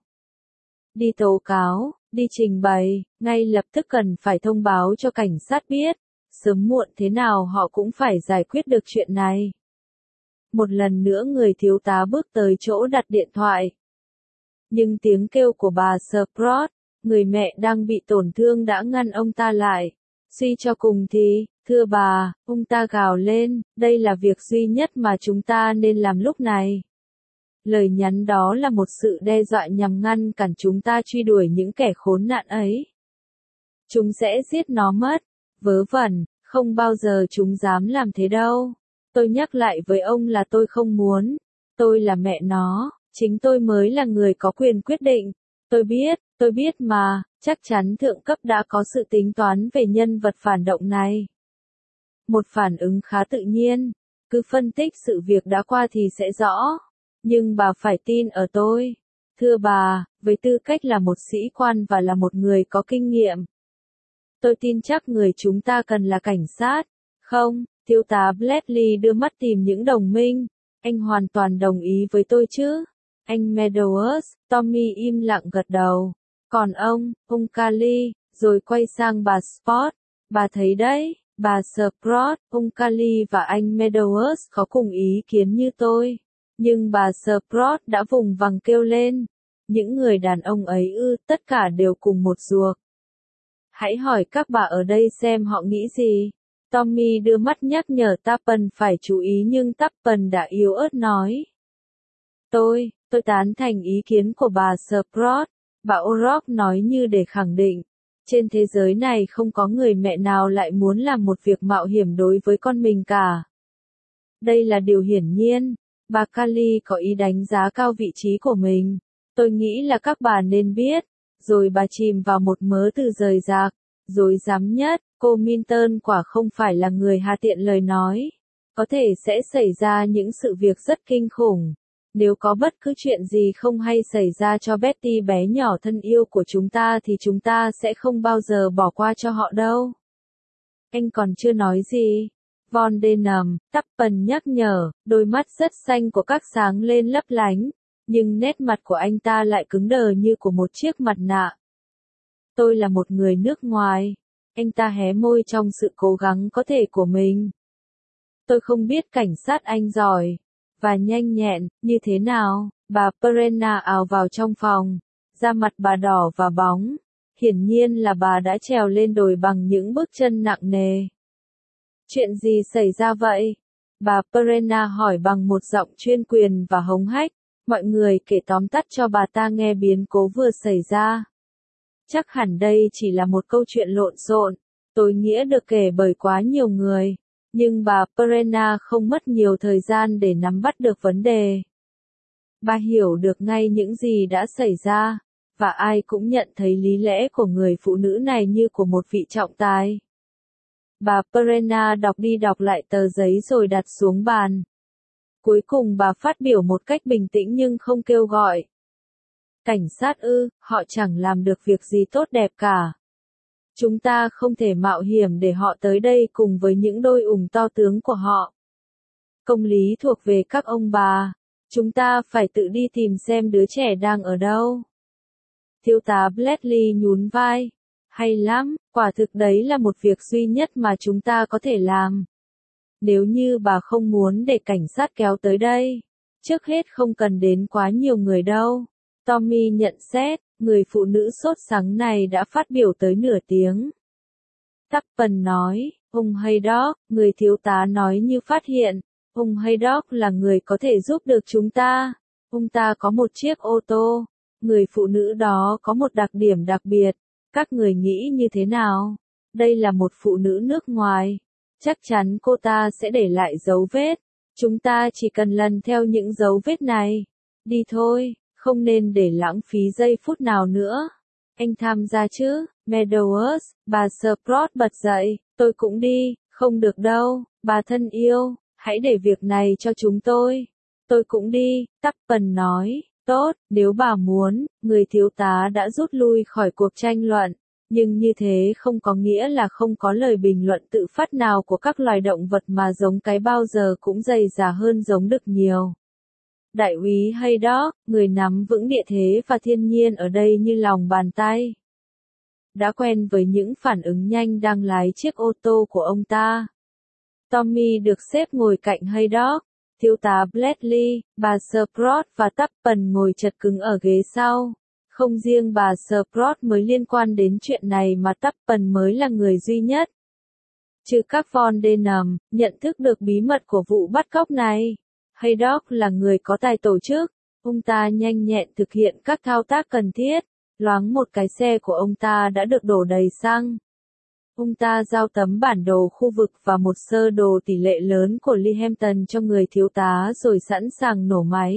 Đi tố cáo, đi trình bày, ngay lập tức cần phải thông báo cho cảnh sát biết. Sớm muộn thế nào họ cũng phải giải quyết được chuyện này. Một lần nữa người thiếu tá bước tới chỗ đặt điện thoại. Nhưng tiếng kêu của bà Sprout, người mẹ đang bị tổn thương đã ngăn ông ta lại. Suy cho cùng thì, thưa bà, ông ta gào lên, đây là việc duy nhất mà chúng ta nên làm lúc này. Lời nhắn đó là một sự đe dọa nhằm ngăn cản chúng ta truy đuổi những kẻ khốn nạn ấy. Chúng sẽ giết nó mất. Vớ vẩn, không bao giờ chúng dám làm thế đâu. Tôi nhắc lại với ông là tôi không muốn. Tôi là mẹ nó, chính tôi mới là người có quyền quyết định. Tôi biết, tôi biết mà, chắc chắn thượng cấp đã có sự tính toán về nhân vật phản động này. Một phản ứng khá tự nhiên, cứ phân tích sự việc đã qua thì sẽ rõ. Nhưng bà phải tin ở tôi. Thưa bà, với tư cách là một sĩ quan và là một người có kinh nghiệm. Tôi tin chắc người chúng ta cần là cảnh sát. Không, thiếu tá Bradley đưa mắt tìm những đồng minh. Anh hoàn toàn đồng ý với tôi chứ? Anh Meadows, Tommy im lặng gật đầu. Còn ông, ông Kali, rồi quay sang bà Spot. Bà thấy đấy, bà Sprout, ông Kali và anh Meadows có cùng ý kiến như tôi. Nhưng bà Sprout đã vùng vằng kêu lên. Những người đàn ông ấy ư, tất cả đều cùng một ruột. Hãy hỏi các bà ở đây xem họ nghĩ gì. Tommy đưa mắt nhắc nhở Tappen phải chú ý nhưng Tappen đã yếu ớt nói. Tôi, tôi tán thành ý kiến của bà Sprout. Bà O'Rourke nói như để khẳng định. Trên thế giới này không có người mẹ nào lại muốn làm một việc mạo hiểm đối với con mình cả. Đây là điều hiển nhiên. Bà Kali có ý đánh giá cao vị trí của mình. Tôi nghĩ là các bà nên biết. Rồi bà chìm vào một mớ từ rời rạc. Dối dám nhất, cô Minton quả không phải là người hà tiện lời nói. Có thể sẽ xảy ra những sự việc rất kinh khủng. Nếu có bất cứ chuyện gì không hay xảy ra cho Betty bé nhỏ thân yêu của chúng ta thì chúng ta sẽ không bao giờ bỏ qua cho họ đâu. Anh còn chưa nói gì. Von Denham, Tuppen nhắc nhở, đôi mắt rất xanh của các sáng lên lấp lánh, nhưng nét mặt của anh ta lại cứng đờ như của một chiếc mặt nạ. Tôi là một người nước ngoài. Anh ta hé môi trong sự cố gắng có thể của mình. Tôi không biết cảnh sát Anh giỏi và nhanh nhẹn như thế nào. Bà Perenna ào vào trong phòng, da mặt bà đỏ và bóng. Hiển nhiên là bà đã trèo lên đồi bằng những bước chân nặng nề. Chuyện gì xảy ra vậy? Bà Perenna hỏi bằng một giọng chuyên quyền và hống hách. Mọi người kể tóm tắt cho bà ta nghe biến cố vừa xảy ra. Chắc hẳn đây chỉ là một câu chuyện lộn xộn, tối nghĩa được kể bởi quá nhiều người. Nhưng bà Perenna không mất nhiều thời gian để nắm bắt được vấn đề. Bà hiểu được ngay những gì đã xảy ra, và ai cũng nhận thấy lý lẽ của người phụ nữ này như của một vị trọng tài. Bà Perenna đọc đi đọc lại tờ giấy rồi đặt xuống bàn. Cuối cùng bà phát biểu một cách bình tĩnh nhưng không kêu gọi. Cảnh sát ư, họ chẳng làm được việc gì tốt đẹp cả. Chúng ta không thể mạo hiểm để họ tới đây cùng với những đôi ủng to tướng của họ. Công lý thuộc về các ông bà. Chúng ta phải tự đi tìm xem đứa trẻ đang ở đâu. Thiếu tá Bradley nhún vai. Hay lắm, quả thực đấy là một việc duy nhất mà chúng ta có thể làm. Nếu như bà không muốn để cảnh sát kéo tới đây, trước hết không cần đến quá nhiều người đâu. Tommy nhận xét, người phụ nữ sốt sắng này đã phát biểu tới nửa tiếng. Tuppen nói, ông Haydock, người thiếu tá nói như phát hiện, ông Haydock là người có thể giúp được chúng ta. Ông ta có một chiếc ô tô. Người phụ nữ đó có một đặc điểm đặc biệt. Các người nghĩ như thế nào? Đây là một phụ nữ nước ngoài. Chắc chắn cô ta sẽ để lại dấu vết. Chúng ta chỉ cần lần theo những dấu vết này. Đi thôi, không nên để lãng phí giây phút nào nữa. Anh tham gia chứ? Meadows, bà Sprout bật dậy. Tôi cũng đi. Không được đâu, bà thân yêu. Hãy để việc này cho chúng tôi. Tôi cũng đi, Tuppen nói. Tốt, nếu bà muốn. Người thiếu tá đã rút lui khỏi cuộc tranh luận. Nhưng như thế không có nghĩa là không có lời bình luận tự phát nào của các loài động vật mà giống cái bao giờ cũng dày dà hơn giống đực nhiều. Đại úy Haydock, người nắm vững địa thế và thiên nhiên ở đây như lòng bàn tay. Đã quen với những phản ứng nhanh đang lái chiếc ô tô của ông ta. Tommy được xếp ngồi cạnh Haydock. Thiếu tá Bradley, bà Sprout và Tuppen ngồi chật cứng ở ghế sau. Không riêng bà Sprout mới liên quan đến chuyện này mà Tuppen mới là người duy nhất. Trừ các Von Denham, nhận thức được bí mật của vụ bắt cóc này. Haydock là người có tài tổ chức. Ông ta nhanh nhẹn thực hiện các thao tác cần thiết. Loáng một cái xe của ông ta đã được đổ đầy xăng. Ông ta giao tấm bản đồ khu vực và một sơ đồ tỷ lệ lớn của Lehampton cho người thiếu tá rồi sẵn sàng nổ máy.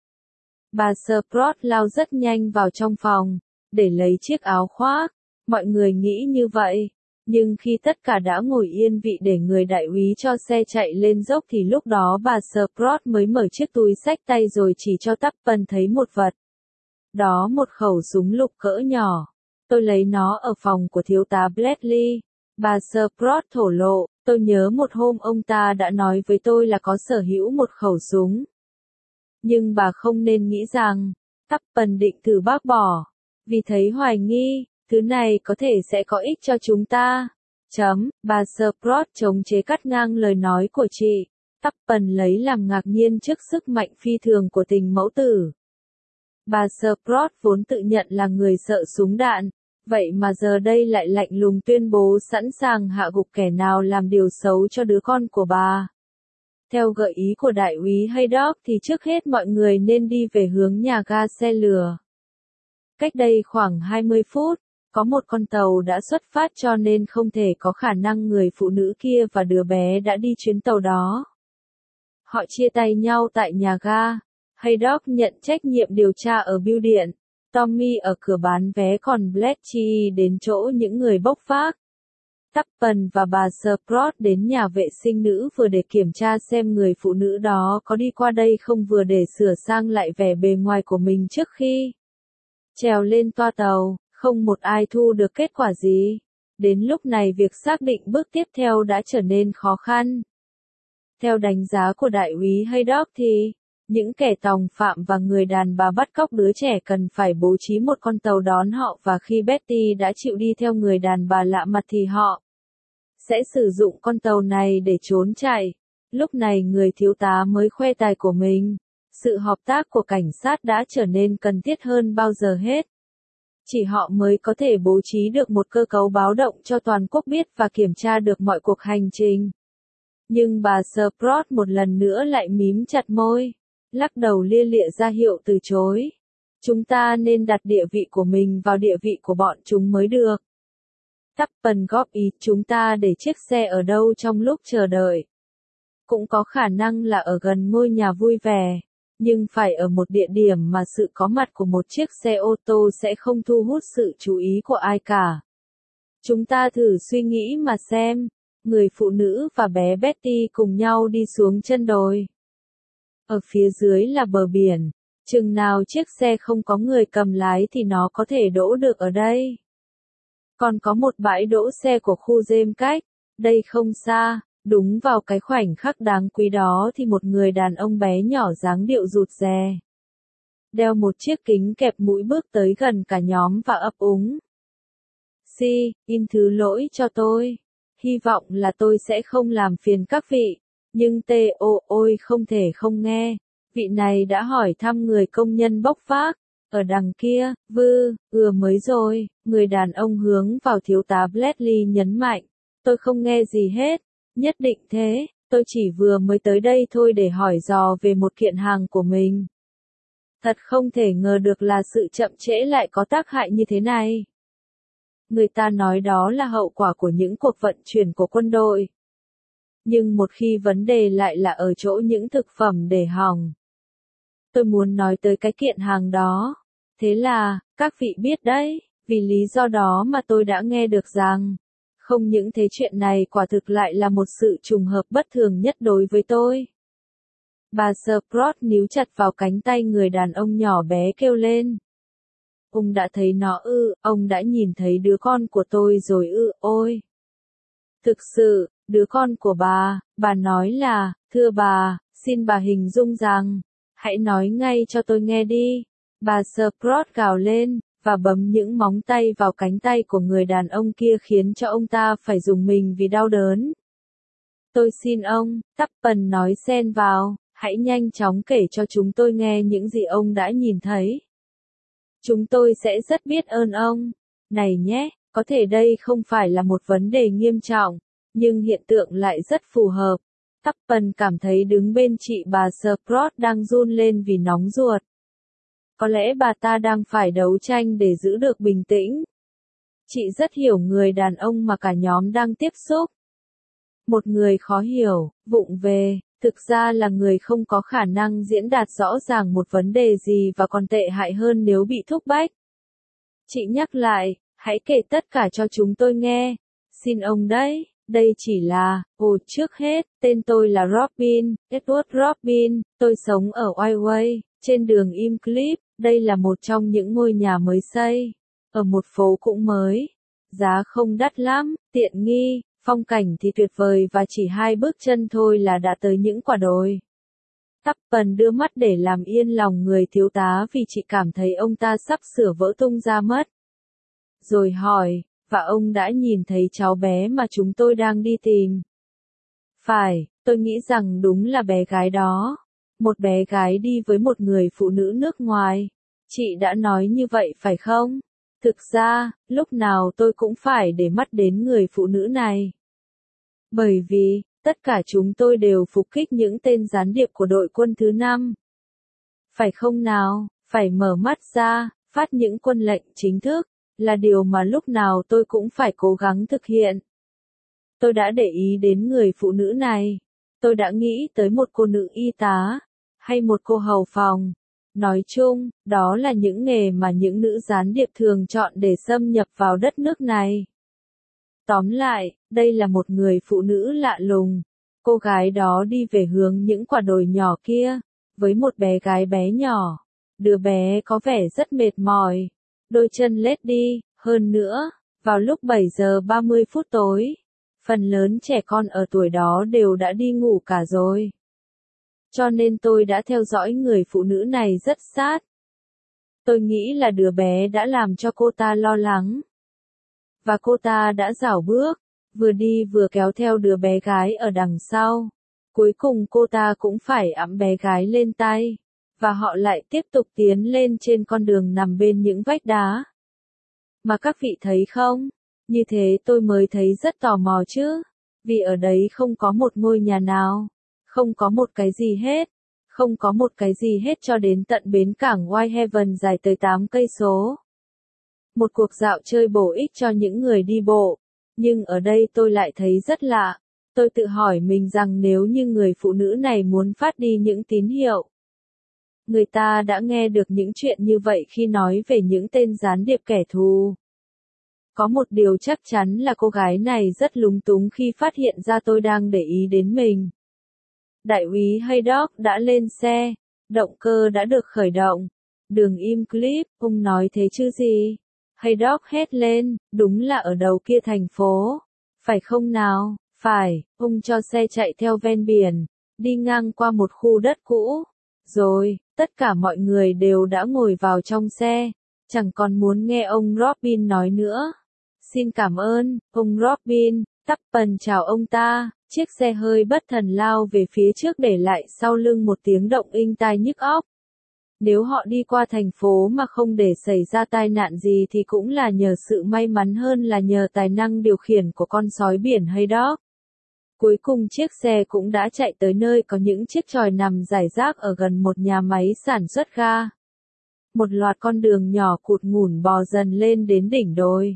Bà Sprout lao rất nhanh vào trong phòng, để lấy chiếc áo khoác. Mọi người nghĩ như vậy. Nhưng khi tất cả đã ngồi yên vị để người đại úy cho xe chạy lên dốc thì lúc đó bà Sprout mới mở chiếc túi xách tay rồi chỉ cho Tuppen thấy một vật. Đó một khẩu súng lục cỡ nhỏ. Tôi lấy nó ở phòng của thiếu tá Bradley. Bà Sprout thổ lộ, tôi nhớ một hôm ông ta đã nói với tôi là có sở hữu một khẩu súng. Nhưng bà không nên nghĩ rằng, Tuppen định thử bác bỏ. Vì thấy hoài nghi, thứ này có thể sẽ có ích cho chúng ta. Chấm, bà Sprout chống chế cắt ngang lời nói của chị. Tuppen lấy làm ngạc nhiên trước sức mạnh phi thường của tình mẫu tử. Bà Sprout vốn tự nhận là người sợ súng đạn. Vậy mà giờ đây lại lạnh lùng tuyên bố sẵn sàng hạ gục kẻ nào làm điều xấu cho đứa con của bà. Theo gợi ý của đại úy Haydock thì trước hết mọi người nên đi về hướng nhà ga xe lửa. Cách đây khoảng hai mươi phút, có một con tàu đã xuất phát cho nên không thể có khả năng người phụ nữ kia và đứa bé đã đi chuyến tàu đó. Họ chia tay nhau tại nhà ga. Haydock nhận trách nhiệm điều tra ở bưu điện. Tommy ở cửa bán vé còn Bletchley đến chỗ những người bốc vác. Tuppen và bà Sprout đến nhà vệ sinh nữ vừa để kiểm tra xem người phụ nữ đó có đi qua đây không, vừa để sửa sang lại vẻ bề ngoài của mình trước khi trèo lên toa tàu. Không một ai thu được kết quả gì. Đến lúc này việc xác định bước tiếp theo đã trở nên khó khăn. Theo đánh giá của đại úy Haydock thì, những kẻ tòng phạm và người đàn bà bắt cóc đứa trẻ cần phải bố trí một con tàu đón họ, và khi Betty đã chịu đi theo người đàn bà lạ mặt thì họ sẽ sử dụng con tàu này để trốn chạy. Lúc này người thiếu tá mới khoe tài của mình. Sự hợp tác của cảnh sát đã trở nên cần thiết hơn bao giờ hết. Chỉ họ mới có thể bố trí được một cơ cấu báo động cho toàn quốc biết và kiểm tra được mọi cuộc hành trình. Nhưng bà Sprout một lần nữa lại mím chặt môi, lắc đầu lia lịa ra hiệu từ chối. Chúng ta nên đặt địa vị của mình vào địa vị của bọn chúng mới được. Tuppen góp ý, chúng ta để chiếc xe ở đâu trong lúc chờ đợi? Cũng có khả năng là ở gần ngôi nhà vui vẻ, nhưng phải ở một địa điểm mà sự có mặt của một chiếc xe ô tô sẽ không thu hút sự chú ý của ai cả. Chúng ta thử suy nghĩ mà xem, người phụ nữ và bé Betty cùng nhau đi xuống chân đồi. Ở phía dưới là bờ biển, chừng nào chiếc xe không có người cầm lái thì nó có thể đỗ được ở đây. Còn có một bãi đỗ xe của khu James cách đây không xa. Đúng vào cái khoảnh khắc đáng quý đó thì một người đàn ông bé nhỏ dáng điệu rụt rè, đeo một chiếc kính kẹp mũi bước tới gần cả nhóm và ấp úng. Si, in thứ lỗi cho tôi. Hy vọng là tôi sẽ không làm phiền các vị. Nhưng tê ô ôi không thể không nghe. Vị này đã hỏi thăm người công nhân bốc vác. Ở đằng kia, vư, ừa mới rồi. Người đàn ông hướng vào thiếu tá Bradley nhấn mạnh. Tôi không nghe gì hết. Nhất định thế, tôi chỉ vừa mới tới đây thôi để hỏi dò về một kiện hàng của mình. Thật không thể ngờ được là sự chậm trễ lại có tác hại như thế này. Người ta nói đó là hậu quả của những cuộc vận chuyển của quân đội. Nhưng một khi vấn đề lại là ở chỗ những thực phẩm để hỏng. Tôi muốn nói tới cái kiện hàng đó. Thế là, các vị biết đấy, vì lý do đó mà tôi đã nghe được rằng, không những thế chuyện này quả thực lại là một sự trùng hợp bất thường nhất đối với tôi. Bà Sprout níu chặt vào cánh tay người đàn ông nhỏ bé kêu lên. Ông đã thấy nó ư, ông đã nhìn thấy đứa con của tôi rồi ư, ôi. Thực sự, đứa con của bà, bà nói là, thưa bà, xin bà hình dung rằng, hãy nói ngay cho tôi nghe đi. Bà Sprout gào lên, và bấm những móng tay vào cánh tay của người đàn ông kia khiến cho ông ta phải rùng mình vì đau đớn. Tôi xin ông, Tuppen nói xen vào, hãy nhanh chóng kể cho chúng tôi nghe những gì ông đã nhìn thấy. Chúng tôi sẽ rất biết ơn ông. Này nhé, có thể đây không phải là một vấn đề nghiêm trọng, nhưng hiện tượng lại rất phù hợp. Tuppen cảm thấy đứng bên chị bà Sprout đang run lên vì nóng ruột. Có lẽ bà ta đang phải đấu tranh để giữ được bình tĩnh. Chị rất hiểu người đàn ông mà cả nhóm đang tiếp xúc. Một người khó hiểu, vụng về, thực ra là người không có khả năng diễn đạt rõ ràng một vấn đề gì và còn tệ hại hơn nếu bị thúc bách. Chị nhắc lại, hãy kể tất cả cho chúng tôi nghe. Xin ông đấy, đây chỉ là, ồ trước hết, tên tôi là Robin, Edward Robin, tôi sống ở Whiteway, trên đường Imcliffe. Đây là một trong những ngôi nhà mới xây, ở một phố cũng mới. Giá không đắt lắm, tiện nghi, phong cảnh thì tuyệt vời và chỉ hai bước chân thôi là đã tới những quả đồi. Tuppen đưa mắt để làm yên lòng người thiếu tá vì chị cảm thấy ông ta sắp sửa vỡ tung ra mất. Rồi hỏi, và ông đã nhìn thấy cháu bé mà chúng tôi đang đi tìm? Phải, tôi nghĩ rằng đúng là bé gái đó. Một bé gái đi với một người phụ nữ nước ngoài. Chị đã nói như vậy phải không? Thực ra, lúc nào tôi cũng phải để mắt đến người phụ nữ này. Bởi vì, tất cả chúng tôi đều phục kích những tên gián điệp của đội quân thứ năm. Phải không nào, phải mở mắt ra, phát những quân lệnh chính thức, là điều mà lúc nào tôi cũng phải cố gắng thực hiện. Tôi đã để ý đến người phụ nữ này. Tôi đã nghĩ tới một cô nữ y tá, hay một cô hầu phòng. Nói chung, đó là những nghề mà những nữ gián điệp thường chọn để xâm nhập vào đất nước này. Tóm lại, đây là một người phụ nữ lạ lùng. Cô gái đó đi về hướng những quả đồi nhỏ kia, với một bé gái bé nhỏ. Đứa bé có vẻ rất mệt mỏi, đôi chân lết đi, hơn nữa, vào lúc bảy giờ ba mươi phút tối, phần lớn trẻ con ở tuổi đó đều đã đi ngủ cả rồi. Cho nên tôi đã theo dõi người phụ nữ này rất sát. Tôi nghĩ là đứa bé đã làm cho cô ta lo lắng. Và cô ta đã rảo bước, vừa đi vừa kéo theo đứa bé gái ở đằng sau. Cuối cùng cô ta cũng phải ẵm bé gái lên tay. Và họ lại tiếp tục tiến lên trên con đường nằm bên những vách đá. Mà các vị thấy không? Như thế tôi mới thấy rất tò mò chứ. Vì ở đấy không có một ngôi nhà nào. Không có một cái gì hết. Không có một cái gì hết cho đến tận bến cảng Whitehaven dài tới tám cây số. Một cuộc dạo chơi bổ ích cho những người đi bộ. Nhưng ở đây tôi lại thấy rất lạ. Tôi tự hỏi mình rằng nếu như người phụ nữ này muốn phát đi những tín hiệu. Người ta đã nghe được những chuyện như vậy khi nói về những tên gián điệp kẻ thù. Có một điều chắc chắn là cô gái này rất lúng túng khi phát hiện ra tôi đang để ý đến mình. Đại úy Haydock đã lên xe, động cơ đã được khởi động. Đường im clip, ông nói thế chứ gì? Haydock hét lên, đúng là ở đầu kia thành phố. Phải không nào? Phải, ông cho xe chạy theo ven biển, đi ngang qua một khu đất cũ. Rồi, tất cả mọi người đều đã ngồi vào trong xe, chẳng còn muốn nghe ông Robin nói nữa. Xin cảm ơn, ông Robin. Tappen chào ông ta, chiếc xe hơi bất thần lao về phía trước để lại sau lưng một tiếng động inh tai nhức óc. Nếu họ đi qua thành phố mà không để xảy ra tai nạn gì thì cũng là nhờ sự may mắn hơn là nhờ tài năng điều khiển của con sói biển Haydock. Cuối cùng chiếc xe cũng đã chạy tới nơi có những chiếc chòi nằm rải rác ở gần một nhà máy sản xuất ga. Một loạt con đường nhỏ cụt ngủn bò dần lên đến đỉnh đồi.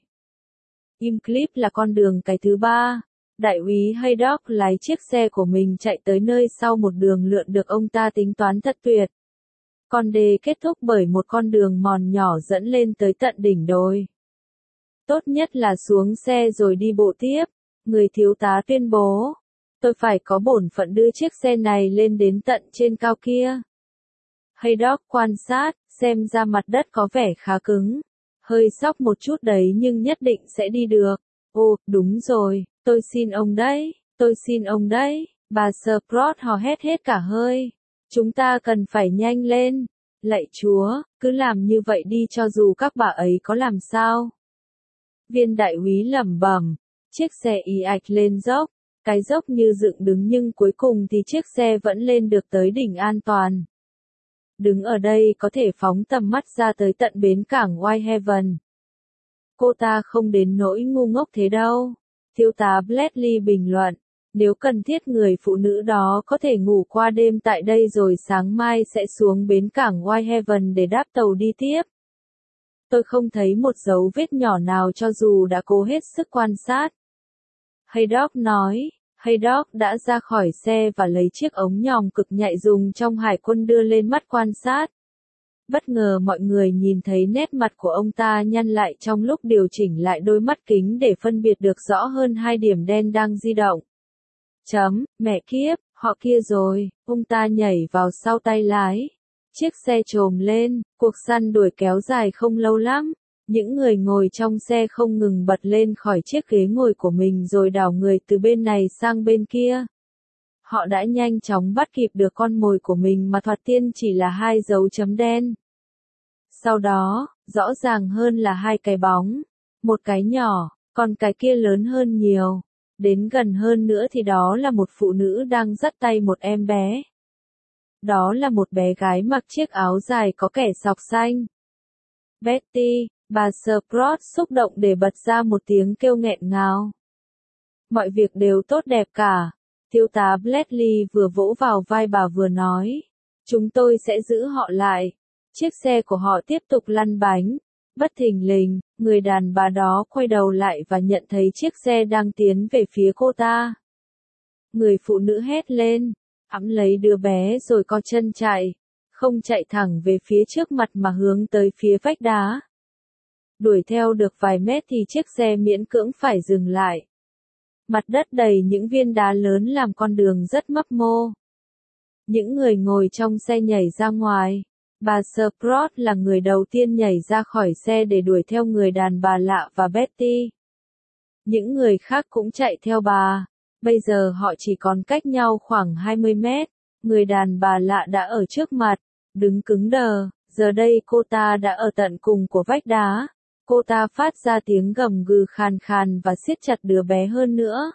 Im clip là con đường cái thứ ba. Đại úy Haydock lái chiếc xe của mình chạy tới nơi sau một đường lượn được ông ta tính toán thật tuyệt. Con đê kết thúc bởi một con đường mòn nhỏ dẫn lên tới tận đỉnh đồi. Tốt nhất là xuống xe rồi đi bộ tiếp, người thiếu tá tuyên bố. Tôi phải có bổn phận đưa chiếc xe này lên đến tận trên cao kia. Haydock quan sát, xem ra mặt đất có vẻ khá cứng. Hơi sóc một chút đấy nhưng nhất định sẽ đi được. Ồ, đúng rồi, tôi xin ông đấy, tôi xin ông đấy. Bà Sprout hò hét hết cả hơi. Chúng ta cần phải nhanh lên. Lạy Chúa, cứ làm như vậy đi cho dù các bà ấy có làm sao. Viên đại úy lẩm bẩm. Chiếc xe ì ạch lên dốc. Cái dốc như dựng đứng nhưng cuối cùng thì chiếc xe vẫn lên được tới đỉnh an toàn. Đứng ở đây có thể phóng tầm mắt ra tới tận bến cảng Whitehaven. Cô ta không đến nỗi ngu ngốc thế đâu. Thiếu tá Bradley bình luận. Nếu cần thiết người phụ nữ đó có thể ngủ qua đêm tại đây rồi sáng mai sẽ xuống bến cảng Whitehaven để đáp tàu đi tiếp. Tôi không thấy một dấu vết nhỏ nào cho dù đã cố hết sức quan sát. Haydock nói. Haydock đã ra khỏi xe và lấy chiếc ống nhòm cực nhạy dùng trong hải quân đưa lên mắt quan sát. Bất ngờ mọi người nhìn thấy nét mặt của ông ta nhăn lại trong lúc điều chỉnh lại đôi mắt kính để phân biệt được rõ hơn hai điểm đen đang di động. Chấm, mẹ kiếp, họ kia rồi, ông ta nhảy vào sau tay lái. Chiếc xe trồm lên, cuộc săn đuổi kéo dài không lâu lắm. Những người ngồi trong xe không ngừng bật lên khỏi chiếc ghế ngồi của mình rồi đảo người từ bên này sang bên kia. Họ đã nhanh chóng bắt kịp được con mồi của mình mà thoạt tiên chỉ là hai dấu chấm đen. Sau đó, rõ ràng hơn là hai cái bóng. Một cái nhỏ, còn cái kia lớn hơn nhiều. Đến gần hơn nữa thì đó là một phụ nữ đang dắt tay một em bé. Đó là một bé gái mặc chiếc áo dài có kẻ sọc xanh. Betty, bà Sprout xúc động để bật ra một tiếng kêu nghẹn ngào. Mọi việc đều tốt đẹp cả. Thiếu tá Bradley vừa vỗ vào vai bà vừa nói. Chúng tôi sẽ giữ họ lại. Chiếc xe của họ tiếp tục lăn bánh. Bất thình lình, người đàn bà đó quay đầu lại và nhận thấy chiếc xe đang tiến về phía cô ta. Người phụ nữ hét lên, ẵm lấy đứa bé rồi co chân chạy. Không chạy thẳng về phía trước mặt mà hướng tới phía vách đá. Đuổi theo được vài mét thì chiếc xe miễn cưỡng phải dừng lại. Mặt đất đầy những viên đá lớn làm con đường rất mấp mô. Những người ngồi trong xe nhảy ra ngoài. Bà Sprout là người đầu tiên nhảy ra khỏi xe để đuổi theo người đàn bà lạ và Betty. Những người khác cũng chạy theo bà. Bây giờ họ chỉ còn cách nhau khoảng hai mươi mét. Người đàn bà lạ đã ở trước mặt, đứng cứng đờ. Giờ đây cô ta đã ở tận cùng của vách đá. Cô ta phát ra tiếng gầm gừ khàn khàn và siết chặt đứa bé hơn nữa.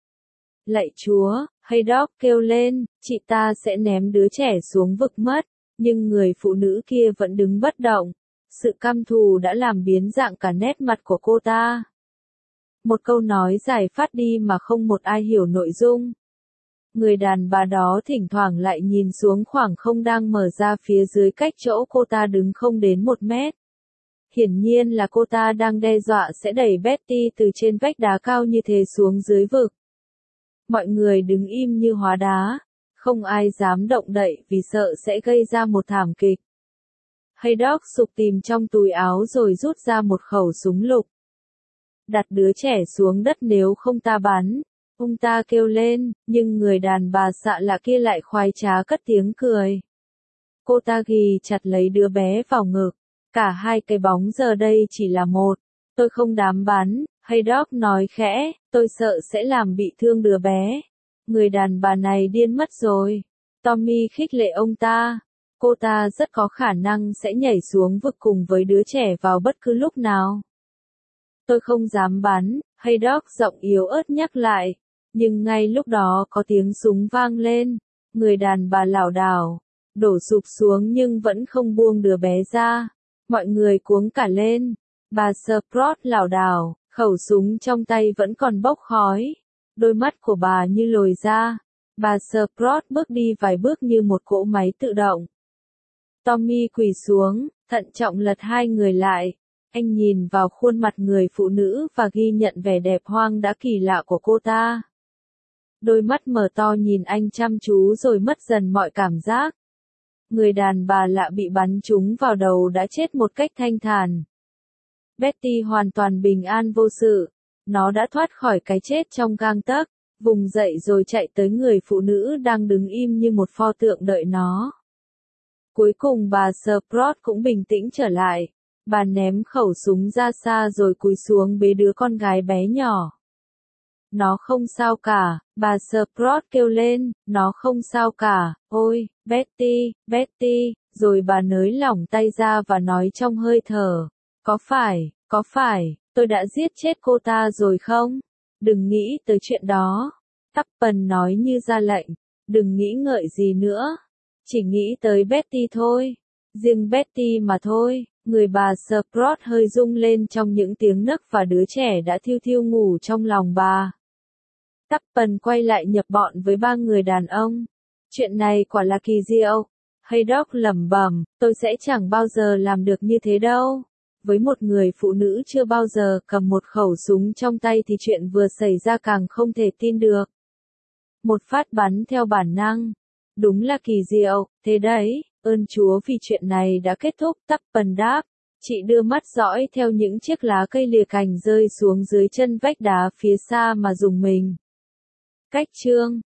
Lạy Chúa, Haydock kêu lên, chị ta sẽ ném đứa trẻ xuống vực mất. Nhưng người phụ nữ kia vẫn đứng bất động. Sự căm thù đã làm biến dạng cả nét mặt của cô ta. Một câu nói dài phát đi mà không một ai hiểu nội dung. Người đàn bà đó thỉnh thoảng lại nhìn xuống khoảng không đang mở ra phía dưới cách chỗ cô ta đứng không đến một mét. Hiển nhiên là cô ta đang đe dọa sẽ đẩy Betty từ trên vách đá cao như thế xuống dưới vực. Mọi người đứng im như hóa đá. Không ai dám động đậy vì sợ sẽ gây ra một thảm kịch. Haydock sục tìm trong túi áo rồi rút ra một khẩu súng lục. Đặt đứa trẻ xuống đất nếu không ta bắn. Ông ta kêu lên, nhưng người đàn bà xạ lạ kia lại khoái trá cất tiếng cười. Cô ta ghì chặt lấy đứa bé vào ngực. Cả hai cái bóng giờ đây chỉ là một. Tôi không dám bắn, Haydock nói khẽ, tôi sợ sẽ làm bị thương đứa bé. Người đàn bà này điên mất rồi. Tommy khích lệ ông ta. Cô ta rất có khả năng sẽ nhảy xuống vực cùng với đứa trẻ vào bất cứ lúc nào. Tôi không dám bắn, Haydock giọng yếu ớt nhắc lại. Nhưng ngay lúc đó có tiếng súng vang lên. Người đàn bà lảo đảo, đổ sụp xuống nhưng vẫn không buông đứa bé ra. Mọi người cuống cả lên. Bà Sprout lảo đảo, khẩu súng trong tay vẫn còn bốc khói. Đôi mắt của bà như lồi ra. Bà Sprout bước đi vài bước như một cỗ máy tự động. Tommy quỳ xuống, thận trọng lật hai người lại. Anh nhìn vào khuôn mặt người phụ nữ và ghi nhận vẻ đẹp hoang đã kỳ lạ của cô ta. Đôi mắt mở to nhìn anh chăm chú rồi mất dần mọi cảm giác. Người đàn bà lạ bị bắn trúng vào đầu đã chết một cách thanh thản. Betty hoàn toàn bình an vô sự. Nó đã thoát khỏi cái chết trong gang tấc, vùng dậy rồi chạy tới người phụ nữ đang đứng im như một pho tượng đợi nó. Cuối cùng bà Sprout cũng bình tĩnh trở lại. Bà ném khẩu súng ra xa rồi cúi xuống bế đứa con gái bé nhỏ. Nó không sao cả, bà Sprout kêu lên, nó không sao cả, ôi, Betty, Betty, rồi bà nới lỏng tay ra và nói trong hơi thở, có phải, có phải, tôi đã giết chết cô ta rồi không? Đừng nghĩ tới chuyện đó. Tuppen nói như ra lệnh, đừng nghĩ ngợi gì nữa, chỉ nghĩ tới Betty thôi, riêng Betty mà thôi. Người bà Sprout hơi rung lên trong những tiếng nấc và đứa trẻ đã thiêu thiêu ngủ trong lòng bà. Tuppen quay lại nhập bọn với ba người đàn ông. Chuyện này quả là kỳ diệu. Haydock lẩm bẩm, tôi sẽ chẳng bao giờ làm được như thế đâu. Với một người phụ nữ chưa bao giờ cầm một khẩu súng trong tay thì chuyện vừa xảy ra càng không thể tin được. Một phát bắn theo bản năng. Đúng là kỳ diệu, thế đấy, ơn Chúa vì chuyện này đã kết thúc. Tuppen đáp. Chị đưa mắt dõi theo những chiếc lá cây lìa cành rơi xuống dưới chân vách đá phía xa mà rùng mình. Cách chương